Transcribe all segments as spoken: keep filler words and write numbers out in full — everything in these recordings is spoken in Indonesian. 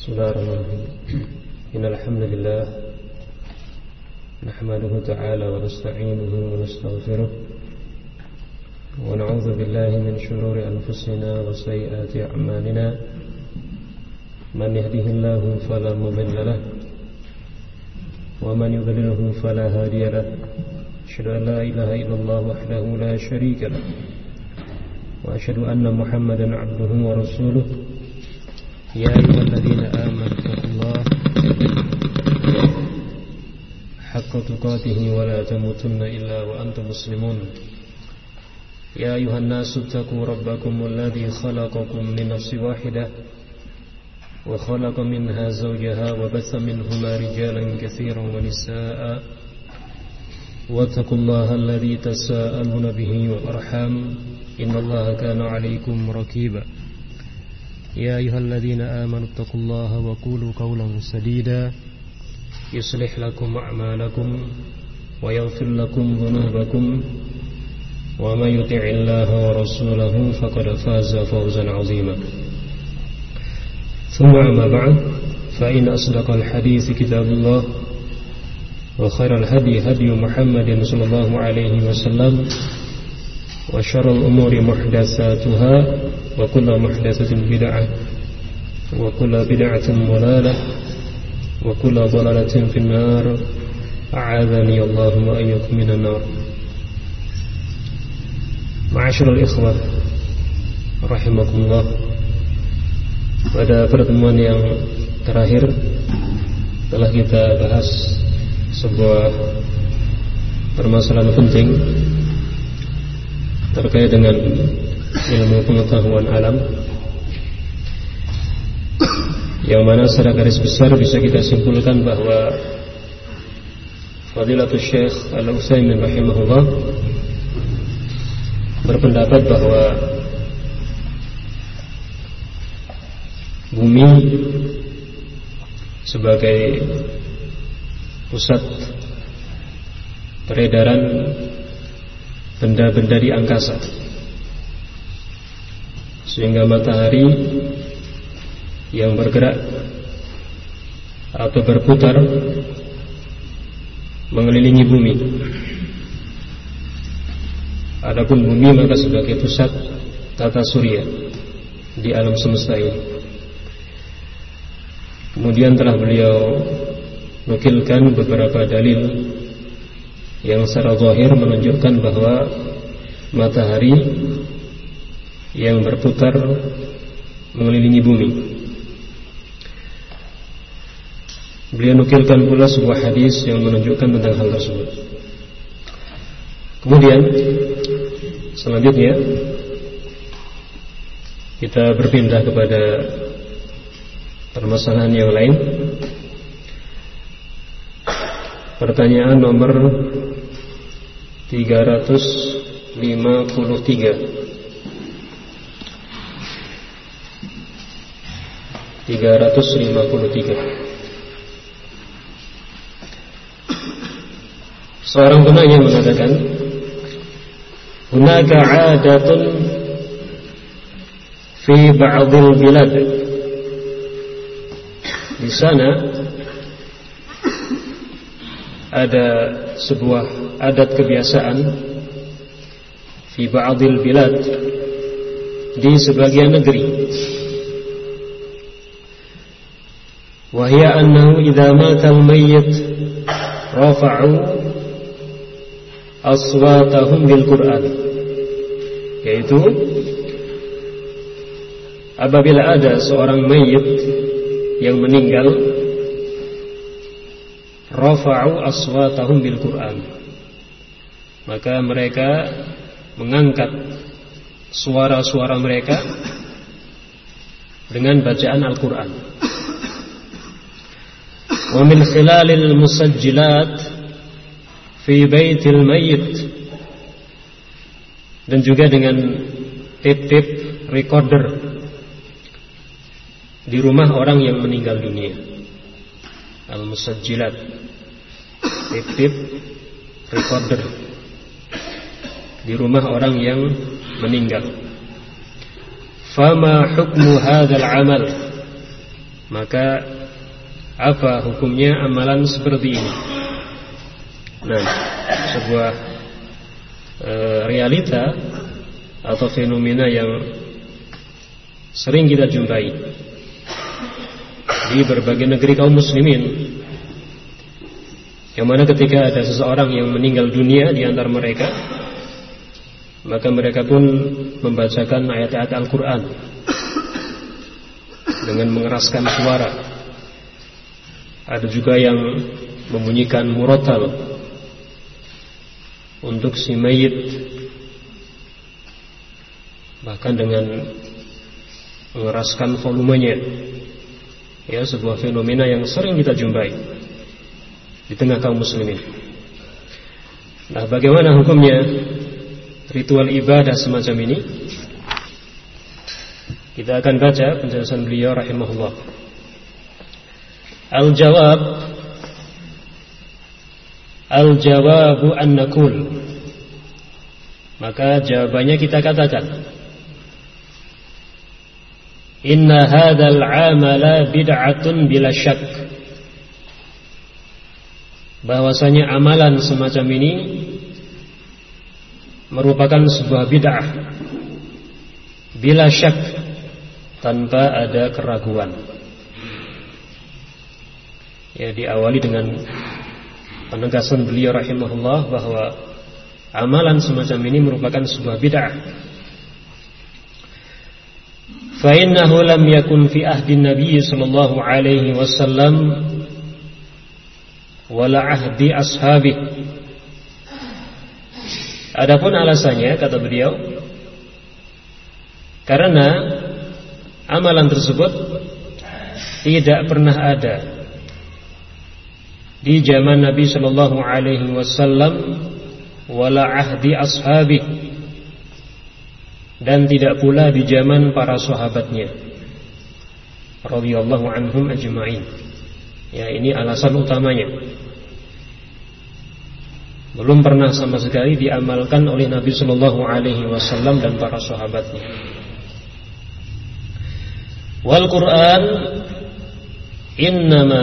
Bismillahirrahmanirrahim. Innal hamdalillah nahmaduhu ta'ala wa nasta'inuhu wa nastaghfiruh wa na'udzu billahi min shururi anfusina wa sayyiati a'malina. Man yahdihillahu fala mudilla lahu wa man yudlilhu fala hadiya lahu. Asyhadu an la ilaha illallah wahdahu la syarika lahu wa asyhadu anna Muhammadan 'abduhu wa rasuluh. Ya ayyuhalladzina amanu taqullaha haqqa tuqatih wa la tamutunna illa wa antum muslimun. Ya ayyuhan nasu taqu rabbakumul ladzi khalaqakum min nafsin wahidah wa khalaqa minha zawjaha wa batha minhuma rijalan katsiran wa nisaa'a wattaqullaha alladzi tasaaluna bihi wal arham innallaha kana 'alaykum raqiba. Ya ayyuhalladzina amanu taqullaha wa qulu qawlan sadida yuslih lakum a'malakum wa yaghfir lakum dhunubakum wa may yuti'illaha wa rasulahu faqad faza fawzan 'azima. Thumma amma ba'd, fa inna asdaqal hadithi kitabullah wa khairal hadi hadi Muhammadin sallallahu alaihi wasallam wa syarrul umuri muhdatsatuha wa kullu muhdatsatin bid'ah wa kullu bid'atin dhalalah wa kullu dhalalatin finnar. A'adzani Allahu wa iyyakum minan nar. Ma'asyiral ikhwah rahimakumullah, pada pertemuan yang terakhir telah kita bahas sebuah permasalahan penting terkait dengan ilmu pengetahuan alam, yang mana secara garis besar bisa kita simpulkan bahwa Fadilatul Syekh Al-Utsaimin rahimahullah berpendapat bahwa bumi sebagai pusat peredaran benda-benda di angkasa, sehingga matahari yang bergerak atau berputar mengelilingi bumi. Adapun bumi maka sebagai pusat tata surya di alam semesta ini. Kemudian telah beliau nukilkan beberapa dalil yang secara zahir menunjukkan bahwa matahari yang berputar mengelilingi bumi. Beliau nukilkan pula sebuah hadis yang menunjukkan tentang hal tersebut. Kemudian selanjutnya kita berpindah kepada permasalahan yang lain. Pertanyaan nomor tiga ratus lima puluh tiga. tiga ratus lima puluh tiga. Seorang penanya mengatakan, "Hunaka 'adatun fi ba'dil bilad." Di sana ada sebuah adat kebiasaan fi ba'dil bilad, di sebagian negeri. Wa hiya annahu idza mata al-mayyit rafa'u aswatahum bil Qur'an, yaitu apabila ada seorang mayit yang meninggal, rafa'u aswatahum bil Qur'an, maka mereka mengangkat suara-suara mereka dengan bacaan Al-Qur'an. Wa min khilalil musajjilat fi baitil mayyit, dan juga dengan tip-tip recorder di rumah orang yang meninggal dunia. Al-musajjilat, tip-tip recorder di rumah orang yang meninggal. Fama hukmu hadzal amal, Maka apa hukumnya amalan seperti ini? Nah, sebuah e, realita atau fenomena yang sering kita jumpai di berbagai negeri kaum muslimin, yang mana ketika ada seseorang yang meninggal dunia di antara mereka, maka mereka pun membacakan ayat-ayat Al-Quran dengan mengeraskan suara. Ada juga yang membunyikan murotal untuk si mayit, bahkan dengan mengeraskan volumenya. Ya, sebuah fenomena yang sering kita jumpai di tengah kaum muslimin. Nah, bagaimana hukumnya ritual ibadah semacam ini? Kita akan baca penjelasan beliau rahimahullah. Al-jawab Al-jawabu an naqul. Maka jawabannya kita katakan, inna hadzal amala bid'atun bila syak. Bahwasanya amalan semacam ini merupakan sebuah bid'ah bila syak, tanpa ada keraguan. Ya, diawali dengan penegasan beliau rahimahullah bahwa amalan semacam ini merupakan sebuah bid'ah. Fa innahu lam yakun fi ahdi Nabi sallallahu alaihi wasallam wala ahdi ashabi. Adapun alasannya, kata beliau, karena amalan tersebut tidak pernah ada di zaman Nabi sallallahu alaihi wasallam wala ahdi ashabi, dan tidak pula di zaman para sahabatnya radhiyallahu anhum ajma'in. Ya, ini alasan utamanya. Belum pernah sama sekali diamalkan oleh Nabi sallallahu alaihi wasallam dan para sahabatnya. Wal Qur'an innama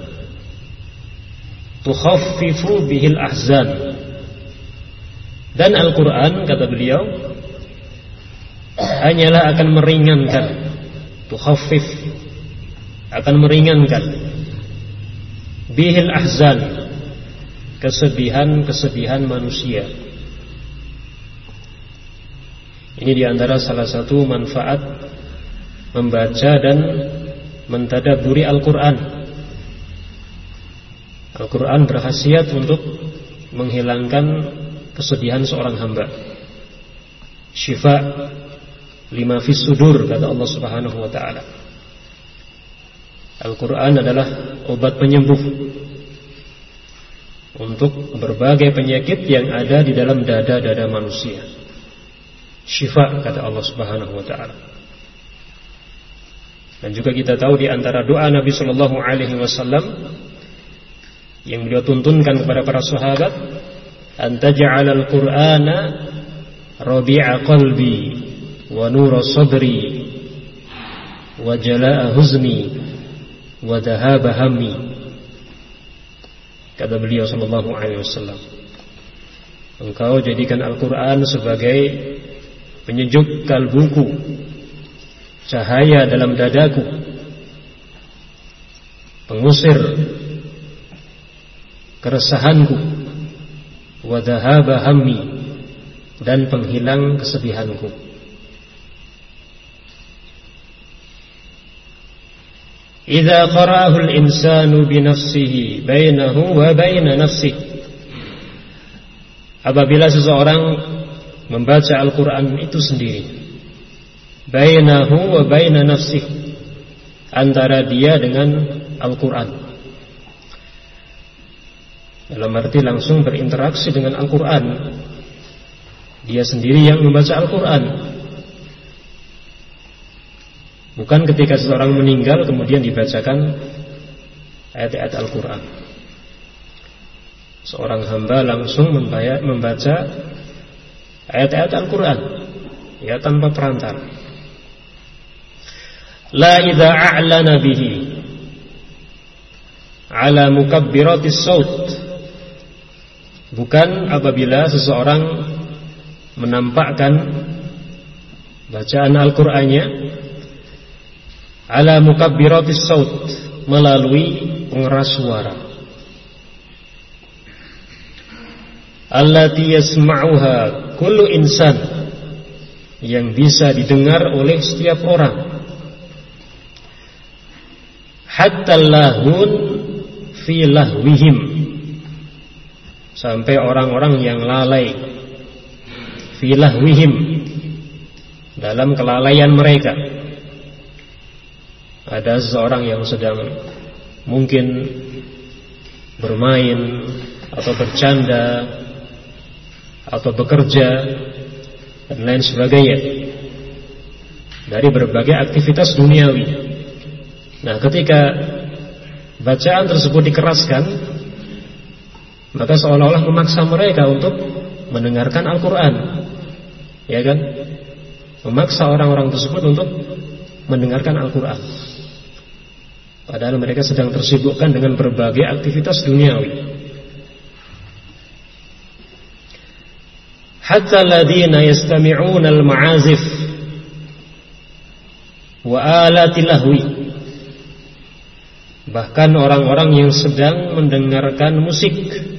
tukhaffifu bihil ahzan. Dan Al-Quran, kata beliau, hanyalah akan meringankan, tukhaffif, akan meringankan bihil ahzan, kesedihan-kesedihan manusia. Ini diantara salah satu manfaat membaca dan mentadabburi Al-Quran. Al-Quran berkhasiat untuk menghilangkan kesedihan seorang hamba. Syifa lima fis sudur, kata Allah Subhanahu wa taala. Al-Quran adalah obat penyembuh untuk berbagai penyakit yang ada di dalam dada-dada manusia. Syifa, kata Allah Subhanahu wa taala. Dan juga kita tahu di antara doa Nabi sallallahu alaihi wasallam yang beliau tuntunkan kepada para sahabat, anta ja'alal qur'ana rabi'a qalbi wa nura sadri wa jala'a huzni wa dhahaba hammi. Kata beliau sallallahu alaihi wasallam, engkau jadikan Al-Qur'an sebagai penyejuk kalbuku, cahaya dalam dadaku, pengusir keresahanku, wa dhahaba hammi, dan penghilang kesedihanku. Idza qara'ahu al-insanu bi nafsihi bainahu wa baina nafsihi. Apabila seseorang membaca Al-Qur'an itu sendiri, bainahu wa baina nafsihi, antara dia dengan Al-Qur'an, dalam arti langsung berinteraksi dengan Al-Quran. Dia sendiri yang membaca Al-Quran, bukan ketika seseorang meninggal kemudian dibacakan ayat-ayat Al-Quran. Seorang hamba langsung membaca ayat-ayat Al-Quran, ya, tanpa perantara. La idza a'lana bihi, ala mukabbiratis saut, bukan apabila seseorang menampakkan bacaan Al-Qur'annya ala mukabbiratis saut, melalui pengeras suara, allati yasma'uha kullu insan, yang bisa didengar oleh setiap orang, hatta lahun fi lahwihim, sampai orang-orang yang lalai, fi lahwihim, dalam kelalaian mereka. Ada seseorang yang sedang mungkin bermain atau bercanda atau bekerja dan lain sebagainya dari berbagai aktivitas duniawi. Nah, ketika bacaan tersebut dikeraskan, maka seolah-olah memaksa mereka untuk mendengarkan Al-Quran, ya kan? Memaksa orang-orang tersebut untuk mendengarkan Al-Quran, padahal mereka sedang tersibukkan dengan berbagai aktivitas duniawi. Hatta alladhina yastami'una al-ma'azif wa alati lahwi, bahkan orang-orang yang sedang mendengarkan musik,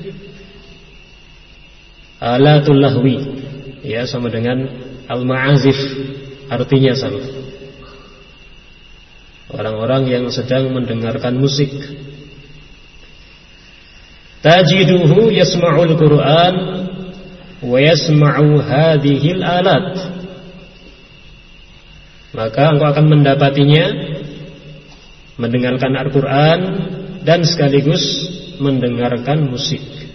alatul lahwi, ya, sama dengan al-ma'azif, artinya sama. Orang-orang yang sedang mendengarkan musik, tajiduhu yasma'ul Qur'an wa yasma'u hadhil alat, maka engkau akan mendapatinya mendengarkan Al-Quran dan sekaligus mendengarkan musik.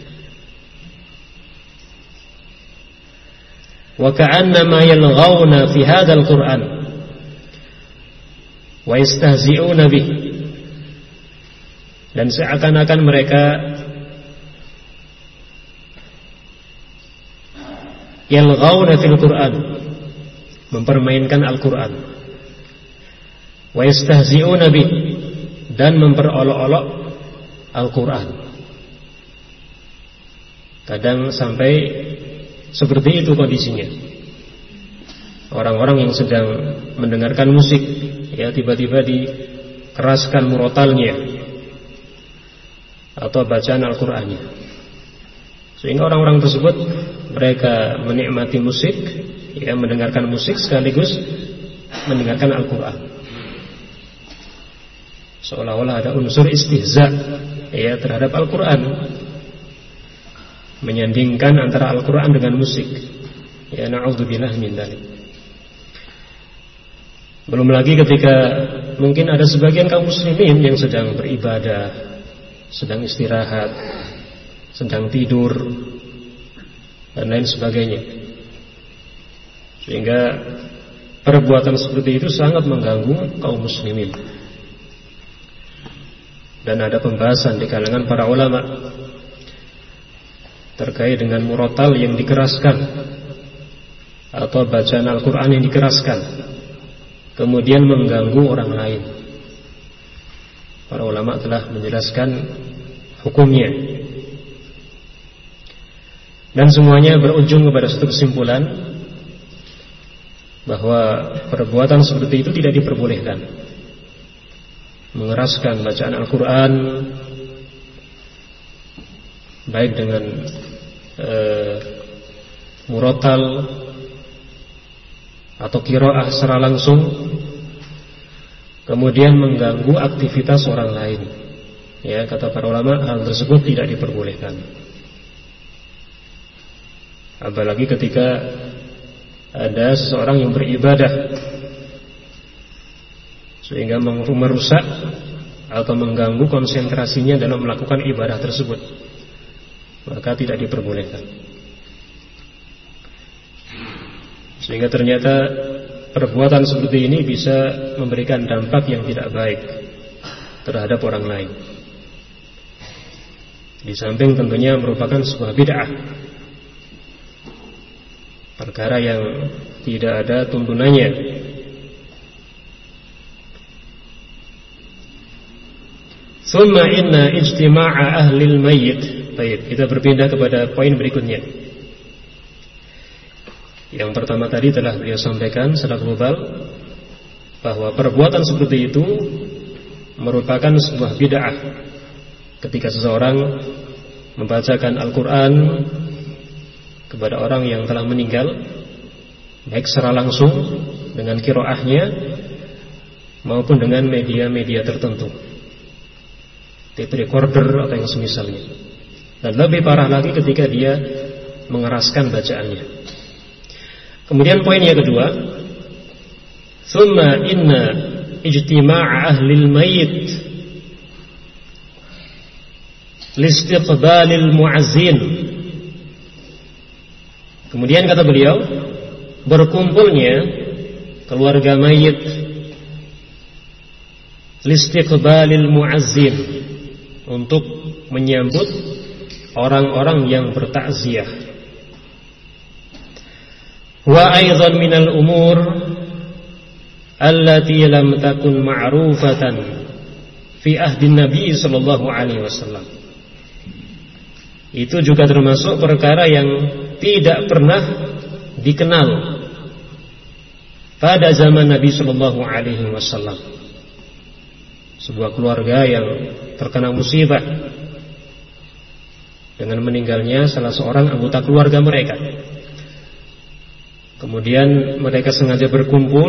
Wa ka'annama yalghawna fi hadzal Qur'an wa yastahzi'una bih, dan seakan-akan mereka yalghawna fil Qur'an, mempermainkan Al-Quran, wa yastahzi'una bih, dan memperolok-olok Al-Quran. Kadang sampai seperti itu kondisinya. Orang-orang yang sedang mendengarkan musik, ya, tiba-tiba dikeraskan murotalnya atau bacaan Al-Qur'annya, sehingga orang-orang tersebut mereka menikmati musik, ya, mendengarkan musik sekaligus mendengarkan Al-Qur'an, seolah-olah ada unsur istihza, ya, terhadap Al-Qur'an, menyandingkan antara Al-Qur'an dengan musik. Ya, na'udzubillah min dzalik. Belum lagi ketika mungkin ada sebagian kaum muslimin yang sedang beribadah, sedang istirahat, sedang tidur dan lain sebagainya, sehingga perbuatan seperti itu sangat mengganggu kaum muslimin. Dan ada pembahasan di kalangan para ulama terkait dengan murotal yang dikeraskan atau bacaan Al-Quran yang dikeraskan kemudian mengganggu orang lain. Para ulama telah menjelaskan hukumnya, dan semuanya berujung kepada satu kesimpulan bahwa perbuatan seperti itu tidak diperbolehkan. Mengeraskan bacaan Al-Quran baik dengan uh, murotal atau qiraah secara langsung, kemudian mengganggu aktivitas orang lain. Ya, kata para ulama, hal tersebut tidak diperbolehkan. Apalagi ketika ada seseorang yang beribadah sehingga merusak atau mengganggu konsentrasinya dalam melakukan ibadah tersebut, maka tidak diperbolehkan. Sehingga ternyata perbuatan seperti ini bisa memberikan dampak yang tidak baik terhadap orang lain. Di samping tentunya merupakan sebuah bid'ah, perkara yang tidak ada tuntunannya. Tsumma inna ijtima'a ahlil mayyit. Baik, kita berpindah kepada poin berikutnya. Yang pertama tadi telah beliau sampaikan secara global bahwa perbuatan seperti itu merupakan sebuah bid'ah. Ketika seseorang membacakan Al-Quran kepada orang yang telah meninggal, baik secara langsung dengan qiraahnya maupun dengan media-media tertentu, tape recorder atau yang semisalnya. Dan lebih parah lagi ketika dia mengeraskan bacaannya. Kemudian poin yang kedua, tsumma inna ijtima'a ahlil mayyit listiqbalil mu'azzin. Kemudian kata beliau, berkumpulnya keluarga mayit listiqbalil mu'azzin, untuk menyambut orang-orang yang bertakziah. Wa aidan minal umur allati lam takun ma'rufatan fi ahdi Nabi sallallahu alaihi wasallam. Itu juga termasuk perkara yang tidak pernah dikenal pada zaman Nabi sallallahu alaihi wasallam. Sebuah keluarga yang terkena musibah dengan meninggalnya salah seorang anggota keluarga mereka. Kemudian mereka sengaja berkumpul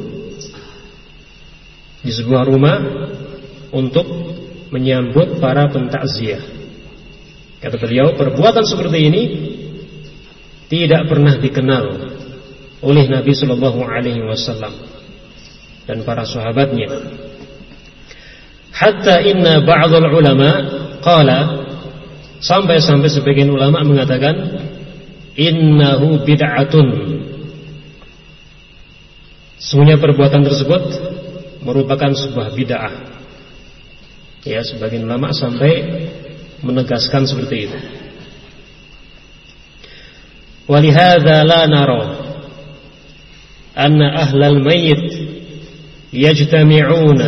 di sebuah rumah untuk menyambut para pentakziah. Kata beliau, perbuatan seperti ini tidak pernah dikenal oleh Nabi Shallallahu Alaihi Wasallam dan para sahabatnya. Hatta inna ba'dul ulama qala, sampai-sampai sebagian ulama mengatakan innahu bid'atun, sesungguhnya perbuatan tersebut merupakan sebuah bid'ah. Ya, sebagian ulama sampai menegaskan seperti itu. Walihada la nara anna ahlal mayyit yajtami'una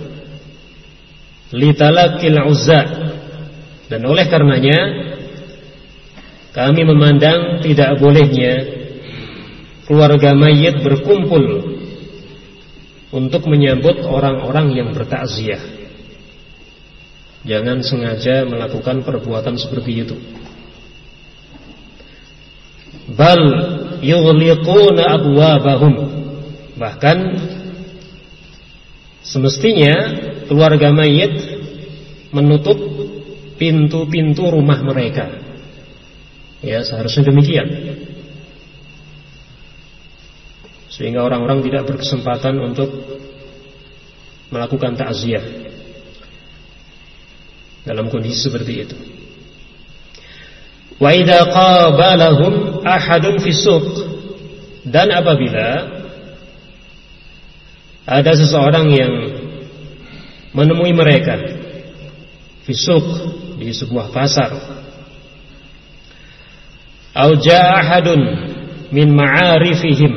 litalaqil uzza, dan oleh karenanya kami memandang tidak bolehnya keluarga mayit berkumpul untuk menyambut orang-orang yang bertakziah. Jangan sengaja melakukan perbuatan seperti itu. Bal yughliquna abwabahum, bahkan semestinya keluarga mayit menutup pintu-pintu rumah mereka. Ya, seharusnya demikian, sehingga orang-orang tidak berkesempatan untuk melakukan takziah dalam kondisi seperti itu. Wa idza qabalahum ahadun fi suq, dan apabila ada seseorang yang menemui mereka fi suq, di sebuah pasar, au jaa ahadun min ma'arifihim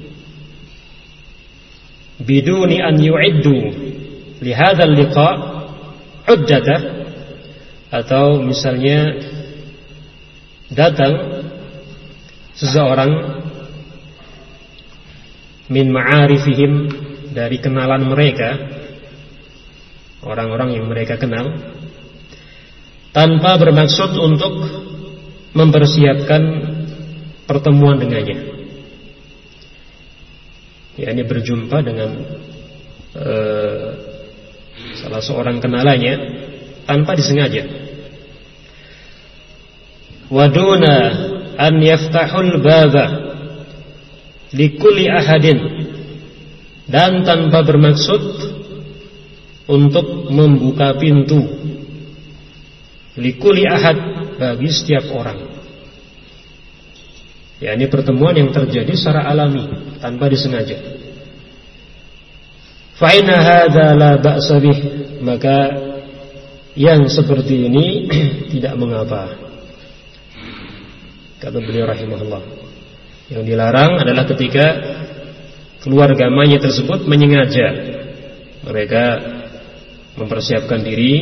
biduni an yu'iddu li hadzal liqa' uddatah, atau misalnya datang seseorang min ma'arifihim, dari kenalan mereka, orang-orang yang mereka kenal, tanpa bermaksud untuk mempersiapkan pertemuan dengannya. Ya, ini berjumpa dengan uh, salah seorang kenalannya tanpa disengaja. Waduna an yaftahul baba likulli ahadin, dan tanpa bermaksud untuk membuka pintu likulli ahad, bagi setiap orang. Ya, ini pertemuan yang terjadi secara alami tanpa disengaja. Fa inna hadza la ba'sa bih, maka yang seperti ini tidak mengapa. Kata beliau rahimahullah, yang dilarang adalah ketika keluarga mayit tersebut menyengaja, mereka mempersiapkan diri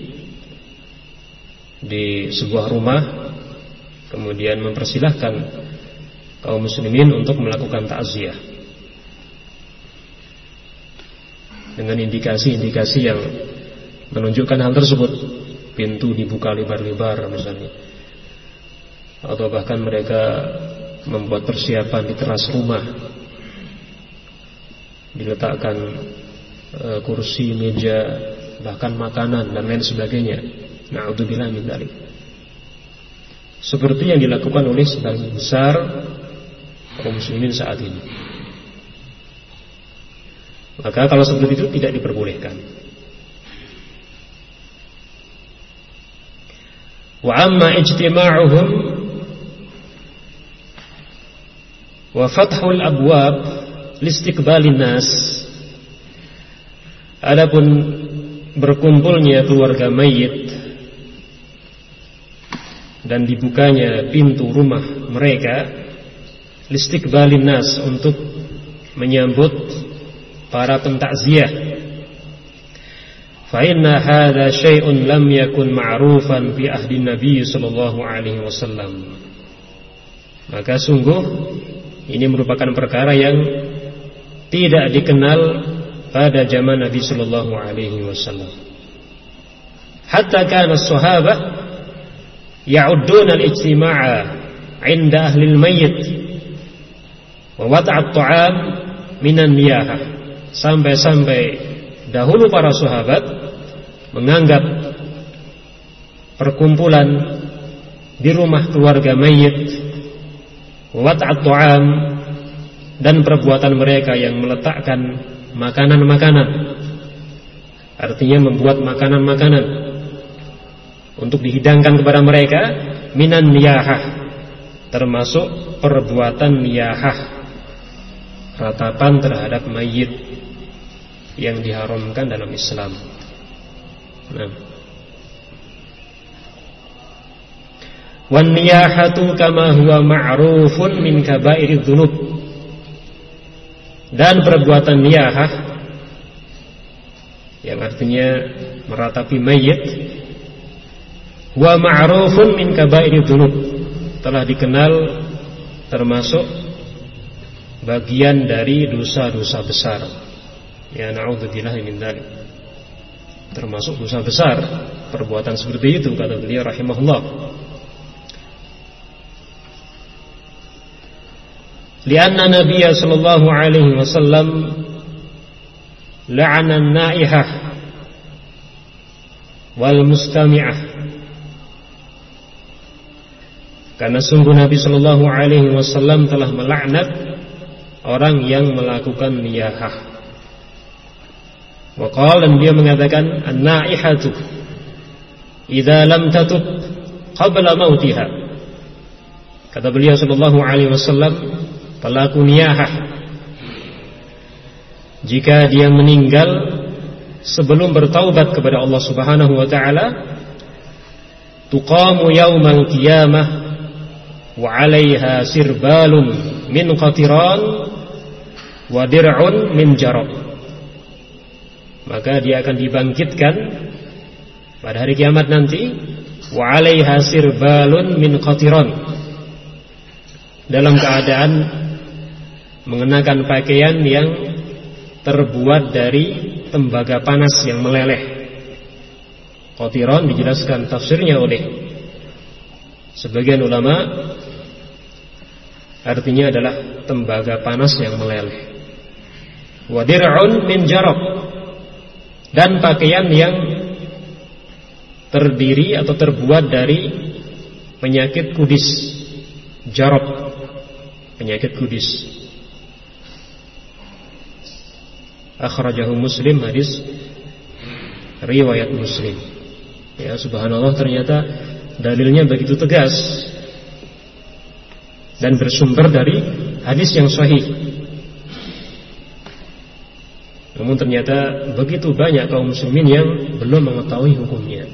di sebuah rumah, kemudian mempersilahkan kaum muslimin untuk melakukan takziah dengan indikasi-indikasi yang menunjukkan hal tersebut. Pintu dibuka lebar-lebar misalnya, atau bahkan mereka membuat persiapan di teras rumah, diletakkan e, kursi, meja, bahkan makanan dan lain sebagainya. Na'udzubillah min dzalik. Seperti yang dilakukan oleh sebagian besar kaum muslimin saat ini. Maka kalau seperti itu tidak diperbolehkan. Wa amma ijtima'uhum wa fathul abwab listiqbalin nas. Adapun berkumpulnya keluarga mayit dan dibukanya pintu rumah mereka listiqbalin nas, untuk menyambut para pentakziah. Fa inna hadza syai'un lam yakun ma'rufan fi ahdi Nabi sallallahu alaihi wasallam. Maka sungguh ini merupakan perkara yang tidak dikenal pada zaman Nabi sallallahu alaihi wasallam. Hatta kana as-sahabah ya'udduna al-ijtima'a 'inda ahli al-mayyit wa wad'a at-ta'am minan niyahah. Sampai-sampai dahulu para sahabat menganggap perkumpulan di rumah keluarga mayit, wad'at ta'am, dan perbuatan mereka yang meletakkan makanan-makanan, artinya membuat makanan-makanan untuk dihidangkan kepada mereka, minan niyahah, termasuk perbuatan niyahah, ratapan terhadap mayit yang diharamkan dalam Islam. Nah, wan niyahatu kama huwa ma'rufun min kaba'iriz dzunub, dan perbuatan niyahah yang artinya meratapi mayit, wa ma'rufun min kaba'iriz dzunub, telah dikenal termasuk bagian dari dosa-dosa besar. Ya na'udzubillah min dzalik. Termasuk dosa besar perbuatan seperti itu, kata beliau rahimahullah. Lianna Nabiya sallallahu alaihi wasallam la'ana an-naihah wal mustami'ah. Karena sungguh Nabi sallallahu alaihi wasallam telah melaknat orang yang melakukan niyahah. Wa qala, dan dia mengatakan, an-naihatu idza lam tatub qabla mautiha. Kata beliau sallallahu alaihi wasallam, pelaku niyahah jika dia meninggal sebelum bertaubat kepada Allah Subhanahu wa taala, tuqamu yaumal qiyamah wa 'alaiha sirbalun min qatiran wa dir'un min jarab. Maka dia akan dibangkitkan pada hari kiamat nanti, wa 'alaiha sirbalun min qatiran, dalam keadaan mengenakan pakaian yang terbuat dari tembaga panas yang meleleh. Qatiran dijelaskan tafsirnya oleh sebagian ulama, artinya adalah tembaga panas yang meleleh. Wa dir'un min jarab, dan pakaian yang terdiri atau terbuat dari penyakit kudis. Jarab, penyakit kudis. Akhrajahu Muslim, hadis riwayat Muslim. Ya subhanallah, ternyata dalilnya begitu tegas dan bersumber dari hadis yang sahih. Namun ternyata begitu banyak kaum muslimin yang belum mengetahui hukumnya.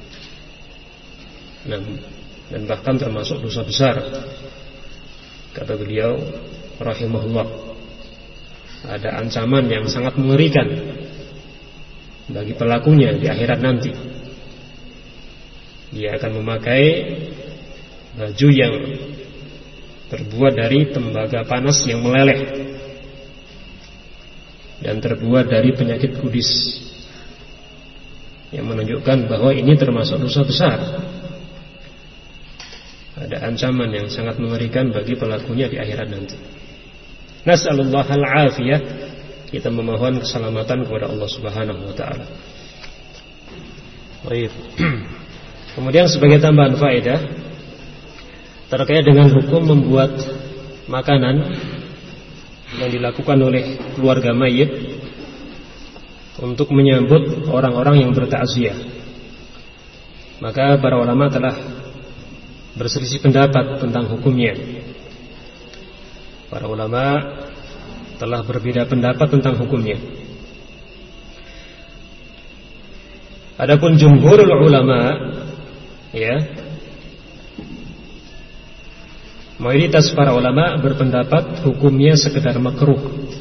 Dan bahkan termasuk dosa besar, kata beliau rahimahullah. Ada ancaman yang sangat mengerikan bagi pelakunya di akhirat nanti. Dia akan memakai baju yang terbuat dari tembaga panas yang meleleh dan terbuat dari penyakit kudis, yang menunjukkan bahwa ini termasuk dosa besar. Ada ancaman yang sangat mengerikan bagi pelakunya di akhirat nanti. Nas'alullahal afiyah, kita memohon keselamatan kepada Allah Subhanahu wa taala. Baik. Kemudian sebagai tambahan faedah terkait dengan hukum membuat makanan yang dilakukan oleh keluarga mayit untuk menyambut orang-orang yang bertakziah, maka para ulama telah berselisih pendapat tentang hukumnya. Para ulama telah berbeda pendapat tentang hukumnya. Adapun jumhurul ulama, ya, mayoritas para ulama berpendapat hukumnya sekedar makruh.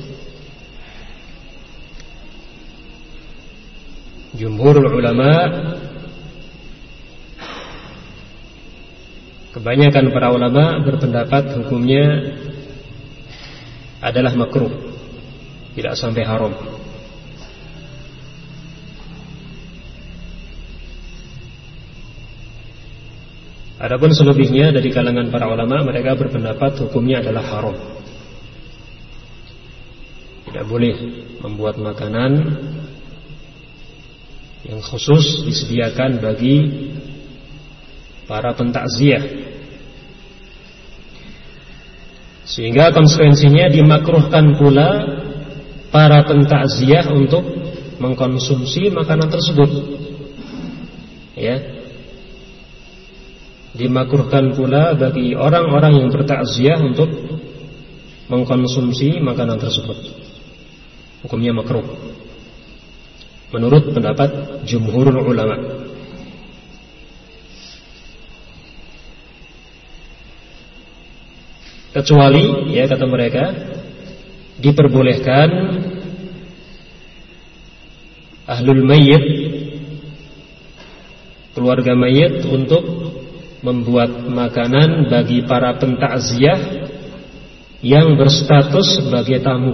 Jumhurul ulama, kebanyakan para ulama berpendapat hukumnya adalah makruh, tidak sampai haram. Adapun selebihnya dari kalangan para ulama, mereka berpendapat hukumnya adalah haram. Tidak boleh membuat makanan yang khusus disediakan bagi para pentakziah, sehingga konsekuensinya dimakruhkan pula para pentakziah untuk mengkonsumsi makanan tersebut. Ya, dimakruhkan pula bagi orang-orang yang bertakziah untuk mengkonsumsi makanan tersebut. Hukumnya makruh menurut pendapat jumhurul ulama. Kecuali, ya kata mereka, diperbolehkan ahlul mayyit, keluarga mayit, untuk membuat makanan bagi para pentakziah yang berstatus sebagai tamu.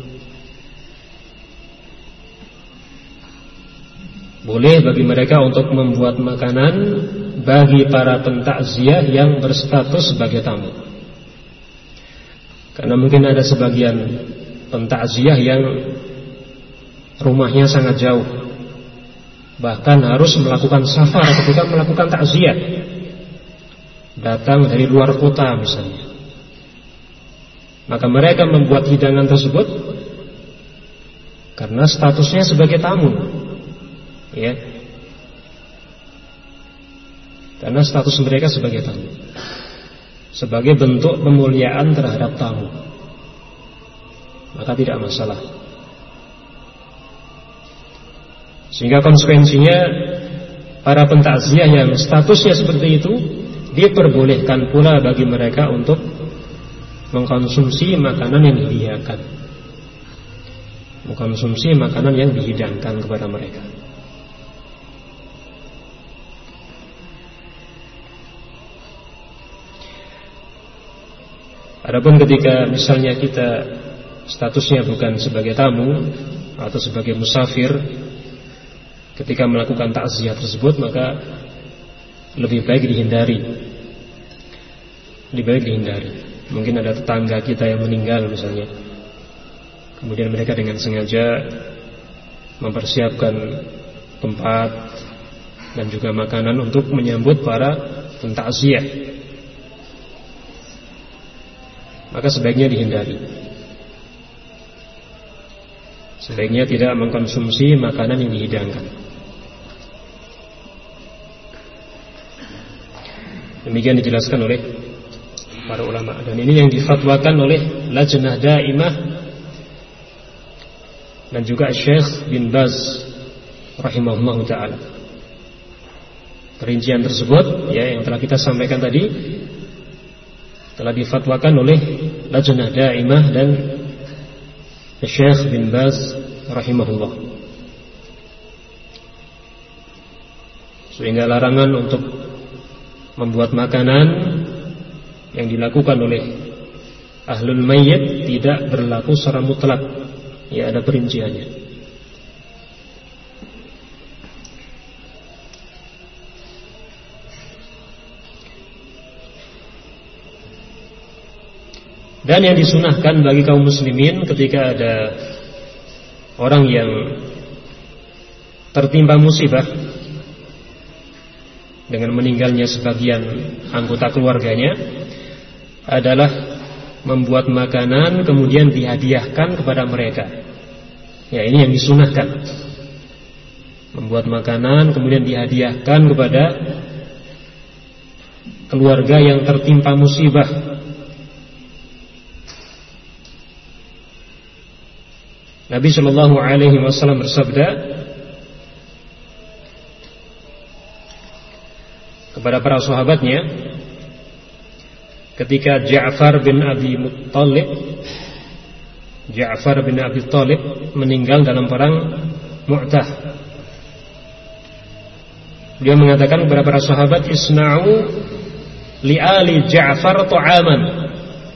Boleh bagi mereka untuk membuat makanan bagi para pentakziah yang berstatus sebagai tamu. Karena mungkin ada sebagian pentakziah yang rumahnya sangat jauh, bahkan harus melakukan safar ketika melakukan takziah, datang dari luar kota misalnya. Maka mereka membuat hidangan tersebut karena statusnya sebagai tamu, ya, karena status mereka sebagai tamu, sebagai bentuk pemuliaan terhadap tamu, maka tidak masalah. Sehingga konsekuensinya para pentakziah yang statusnya seperti itu diperbolehkan pula bagi mereka untuk mengkonsumsi makanan yang dihidangkan, mengkonsumsi makanan yang dihidangkan kepada mereka. Adapun ketika misalnya kita statusnya bukan sebagai tamu atau sebagai musafir, ketika melakukan takziah tersebut, maka lebih baik dihindari. Lebih baik dihindari. Mungkin ada tetangga kita yang meninggal misalnya, kemudian mereka dengan sengaja mempersiapkan tempat dan juga makanan untuk menyambut para pentakziah, maka sebaiknya dihindari. Sebaiknya tidak mengkonsumsi makanan yang dihidangkan. Demikian dijelaskan oleh para ulama, dan ini yang difatwakan oleh Lajnah Daimah dan juga Syekh bin Baz rahimahullah ta'ala. Perincian tersebut, ya, yang telah kita sampaikan tadi, telah difatwakan oleh Lajnah Daimah dan Syekh bin Baz rahimahullah. Sehingga larangan untuk membuat makanan yang dilakukan oleh ahlul mayyit tidak berlaku secara mutlak. Ya, ada perinciannya. Dan yang disunahkan bagi kaum muslimin ketika ada orang yang tertimpa musibah dengan meninggalnya sebagian anggota keluarganya adalah membuat makanan kemudian dihadiahkan kepada mereka. Ya, ini yang disunahkan. Membuat makanan kemudian dihadiahkan kepada keluarga yang tertimpa musibah. Nabi Shallallahu Alaihi Wasallam bersabda kepada para sahabatnya ketika Ja'far bin Abi Thalib Ja'far bin Abi Thalib meninggal dalam perang Mu'tah. Dia mengatakan kepada para sahabat, isna'u li ali Ja'far ta'aman.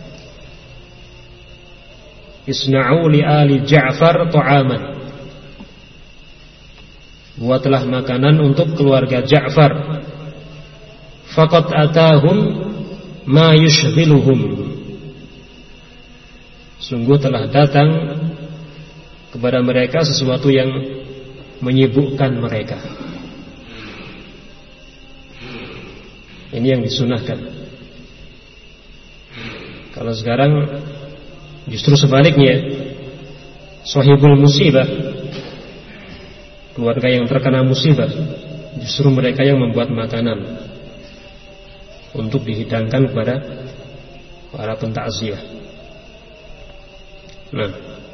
Isna'u li ali Ja'far ta'aman. Buatlah makanan untuk keluarga Ja'far. Faqad atahum ma yushghiluhum. Sungguh telah datang kepada mereka sesuatu yang menyibukkan mereka. Ini yang disunahkan. Kalau sekarang justru sebaliknya, sahibul musibah, keluarga yang terkena musibah, justru mereka yang membuat makanan untuk dihidangkan kepada para pentakziah. Nah,